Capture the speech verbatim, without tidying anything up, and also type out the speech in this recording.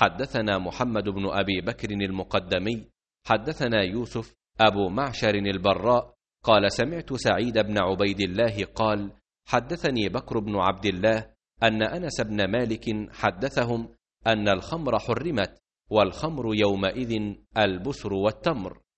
حدثنا محمد بن أبي بكر المقدمي حدثنا يوسف أبو معشر البراء قال سمعت سعيد بن عبيد الله قال حدثني بكر بن عبد الله أن أنس بن مالك حدثهم أن الخمر حرمت، والخمر يومئذ البسر والتمر.